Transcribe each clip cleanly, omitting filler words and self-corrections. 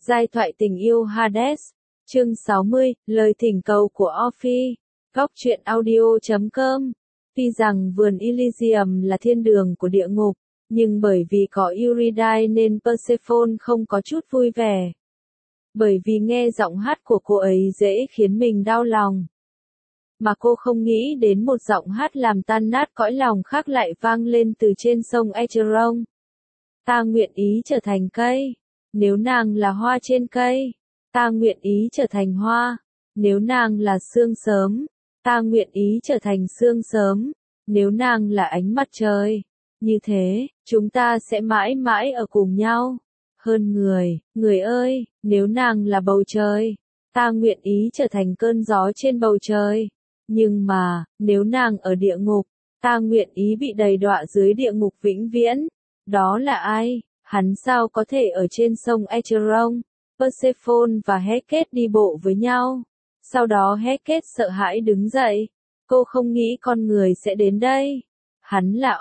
Giai thoại tình yêu Hades. Chương 60, lời thỉnh cầu của Orpheus. Góc truyện audio.com. Tuy rằng vườn Elysium là thiên đường của địa ngục, nhưng bởi vì có Eurydice nên Persephone không có chút vui vẻ. Bởi vì nghe giọng hát của cô ấy dễ khiến mình đau lòng. Mà cô không nghĩ đến một giọng hát làm tan nát cõi lòng khác lại vang lên từ trên sông Acheron. Ta nguyện ý trở thành cây. Nếu nàng là hoa trên cây, ta nguyện ý trở thành hoa. Nếu nàng là sương sớm, ta nguyện ý trở thành sương sớm. Nếu nàng là ánh mặt trời, như thế, chúng ta sẽ mãi mãi ở cùng nhau. Hơn người ơi, nếu nàng là bầu trời, ta nguyện ý trở thành cơn gió trên bầu trời. Nhưng mà, nếu nàng ở địa ngục, ta nguyện ý bị đầy đọa dưới địa ngục vĩnh viễn. Đó là ai? Hắn sao có thể ở trên sông Acheron? Persephone và Hecate đi bộ với nhau. Sau đó Hecate sợ hãi đứng dậy. Cô không nghĩ con người sẽ đến đây. Hắn là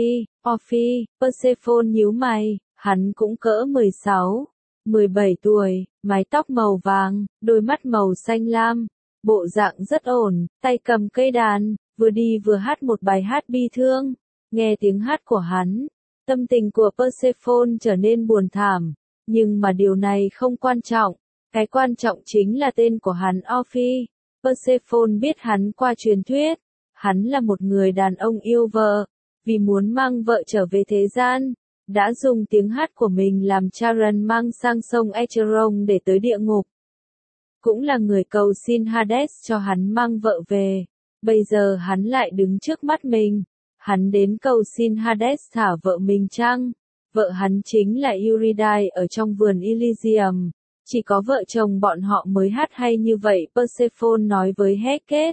Orpheus. Persephone nhíu mày. Hắn cũng cỡ 16, 17 tuổi, mái tóc màu vàng, đôi mắt màu xanh lam. Bộ dạng rất ổn, tay cầm cây đàn, vừa đi vừa hát một bài hát bi thương. Nghe tiếng hát của hắn, tâm tình của Persephone trở nên buồn thảm. Nhưng mà điều này không quan trọng. Cái quan trọng chính là tên của hắn Orpheus. Persephone biết hắn qua truyền thuyết. Hắn là một người đàn ông yêu vợ. Vì muốn mang vợ trở về thế gian, đã dùng tiếng hát của mình làm Charon mang sang sông Acheron để tới địa ngục. Cũng là người cầu xin Hades cho hắn mang vợ về. Bây giờ hắn lại đứng trước mắt mình. Hắn đến cầu xin Hades thả vợ mình chăng? Vợ hắn chính là Eurydice ở trong vườn Elysium. Chỉ có vợ chồng bọn họ mới hát hay như vậy, Persephone nói với Hecate.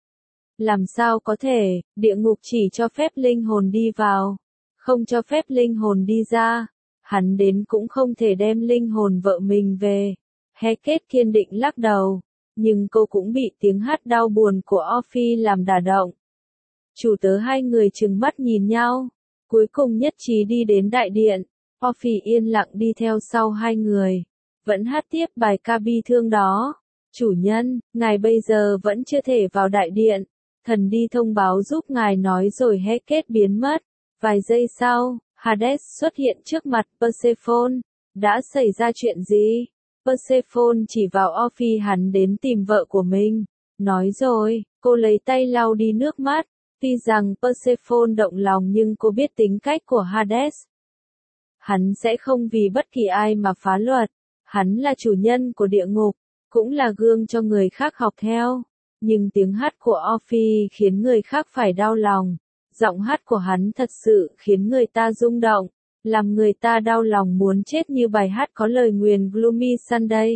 Làm sao có thể, địa ngục chỉ cho phép linh hồn đi vào, không cho phép linh hồn đi ra. Hắn đến cũng không thể đem linh hồn vợ mình về. Hecate kiên định lắc đầu, nhưng cô cũng bị tiếng hát đau buồn của Orpheus làm đả động. Chủ tớ hai người trừng mắt nhìn nhau, cuối cùng nhất trí đi đến đại điện. Orpheus yên lặng đi theo sau hai người, vẫn hát tiếp bài ca bi thương đó. Chủ nhân, ngài bây giờ vẫn chưa thể vào đại điện. Thần đi thông báo giúp ngài nói rồi Hecate biến mất. Vài giây sau, Hades xuất hiện trước mặt Persephone. Đã xảy ra chuyện gì? Persephone chỉ vào Orpheus, hắn đến tìm vợ của mình. Nói rồi, cô lấy tay lau đi nước mắt. Tuy rằng Persephone động lòng nhưng cô biết tính cách của Hades. Hắn sẽ không vì bất kỳ ai mà phá luật. Hắn là chủ nhân của địa ngục, cũng là gương cho người khác học theo. Nhưng tiếng hát của Orpheus khiến người khác phải đau lòng. Giọng hát của hắn thật sự khiến người ta rung động, làm người ta đau lòng muốn chết như bài hát có lời nguyền Gloomy Sunday.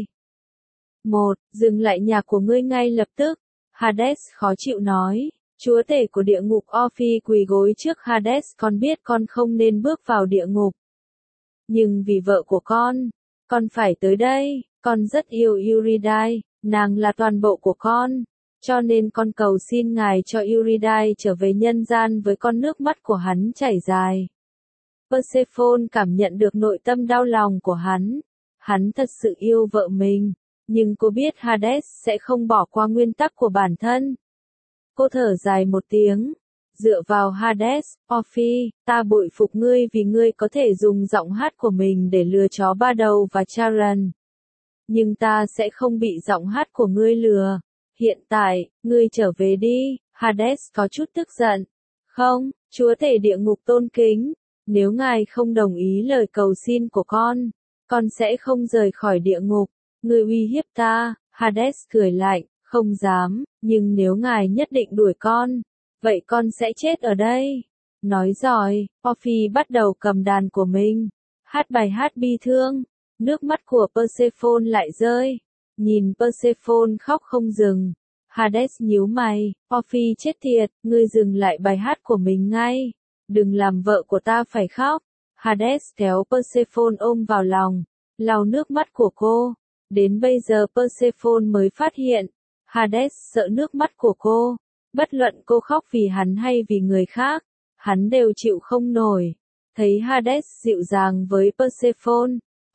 1. Dừng lại nhạc của ngươi ngay lập tức. Hades khó chịu nói. Chúa tể của địa ngục Orpheus quỳ gối trước Hades, con biết con không nên bước vào địa ngục. Nhưng vì vợ của con phải tới đây. Con rất yêu Eurydice, nàng là toàn bộ của con. Cho nên con cầu xin ngài cho Eurydice trở về nhân gian với con, nước mắt của hắn chảy dài. Persephone cảm nhận được nội tâm đau lòng của hắn. Hắn thật sự yêu vợ mình, nhưng cô biết Hades sẽ không bỏ qua nguyên tắc của bản thân. Cô thở dài một tiếng, dựa vào Hades. Orpheus, ta bội phục ngươi vì ngươi có thể dùng giọng hát của mình để lừa chó ba đầu và Charon. Nhưng ta sẽ không bị giọng hát của ngươi lừa. Hiện tại, ngươi trở về đi. Hades có chút tức giận. Không, chúa tể địa ngục tôn kính. Nếu ngài không đồng ý lời cầu xin của con sẽ không rời khỏi địa ngục. Ngươi uy hiếp ta. Hades cười lạnh, không dám, nhưng nếu ngài nhất định đuổi con, vậy con sẽ chết ở đây. Nói rồi, Orpheus bắt đầu cầm đàn của mình, hát bài hát bi thương. Nước mắt của Persephone lại rơi. Nhìn Persephone khóc không dừng, Hades nhíu mày. Orpheus chết tiệt, ngươi dừng lại bài hát của mình ngay. Đừng làm vợ của ta phải khóc. Hades kéo Persephone ôm vào lòng, lau nước mắt của cô. Đến bây giờ Persephone mới phát hiện, Hades sợ nước mắt của cô. Bất luận cô khóc vì hắn hay vì người khác, hắn đều chịu không nổi. Thấy Hades dịu dàng với Persephone,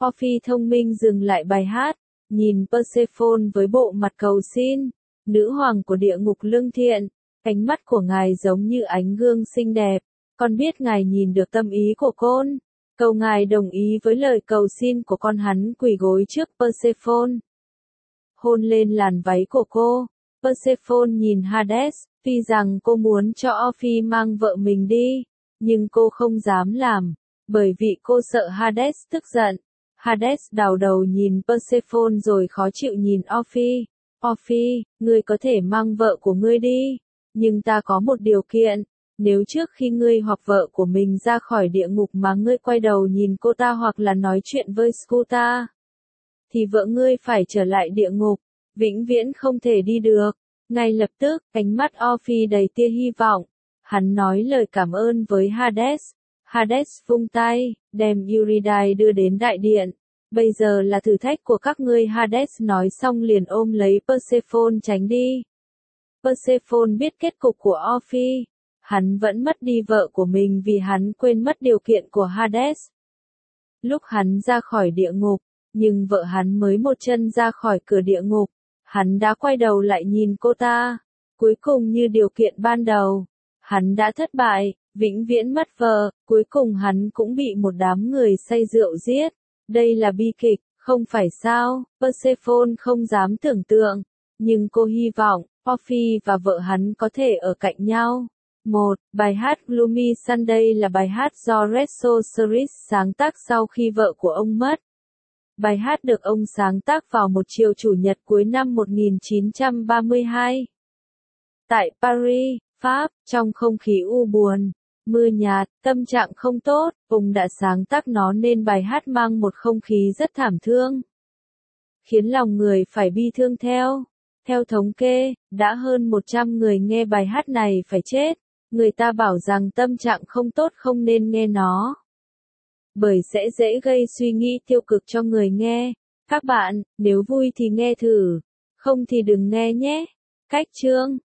Orpheus thông minh dừng lại bài hát, nhìn Persephone với bộ mặt cầu xin, nữ hoàng của địa ngục lương thiện, ánh mắt của ngài giống như ánh gương xinh đẹp, con biết ngài nhìn được tâm ý của con, cầu ngài đồng ý với lời cầu xin của con. Hắn quỳ gối trước Persephone, hôn lên làn váy của cô. Persephone nhìn Hades, tuy rằng cô muốn cho Orpheus mang vợ mình đi, nhưng cô không dám làm, bởi vì cô sợ Hades tức giận. Hades đảo đầu nhìn Persephone rồi khó chịu nhìn Orpheus. Orpheus, ngươi có thể mang vợ của ngươi đi, nhưng ta có một điều kiện, nếu trước khi ngươi hoặc vợ của mình ra khỏi địa ngục mà ngươi quay đầu nhìn cô ta hoặc là nói chuyện với Scuta, thì vợ ngươi phải trở lại địa ngục, vĩnh viễn không thể đi được. Ngay lập tức, ánh mắt Orpheus đầy tia hy vọng. Hắn nói lời cảm ơn với Hades. Hades vung tay, đem Eurydice đưa đến đại điện. Bây giờ là thử thách của các ngươi. Hades nói xong liền ôm lấy Persephone tránh đi. Persephone biết kết cục của Orpheus. Hắn vẫn mất đi vợ của mình vì hắn quên mất điều kiện của Hades. Lúc hắn ra khỏi địa ngục, nhưng vợ hắn mới một chân ra khỏi cửa địa ngục, hắn đã quay đầu lại nhìn cô ta. Cuối cùng như điều kiện ban đầu, hắn đã thất bại, vĩnh viễn mất vợ, cuối cùng hắn cũng bị một đám người say rượu giết. Đây là bi kịch, không phải sao? Persephone không dám tưởng tượng, nhưng cô hy vọng Orpheus và vợ hắn có thể ở cạnh nhau. Bài hát Gloomy Sunday là bài hát do Rezo Sirius sáng tác sau khi vợ của ông mất. Bài hát được ông sáng tác vào một chiều chủ nhật cuối năm 1932. Tại Paris, Pháp, trong không khí u buồn, mưa nhạt, tâm trạng không tốt, ông đã sáng tác nó nên bài hát mang một không khí rất thảm thương, khiến lòng người phải bi thương theo. Theo thống kê, đã hơn 100 người nghe bài hát này phải chết. Người ta bảo rằng tâm trạng không tốt không nên nghe nó, bởi sẽ dễ gây suy nghĩ tiêu cực cho người nghe. Các bạn, nếu vui thì nghe thử, không thì đừng nghe nhé. Cách chương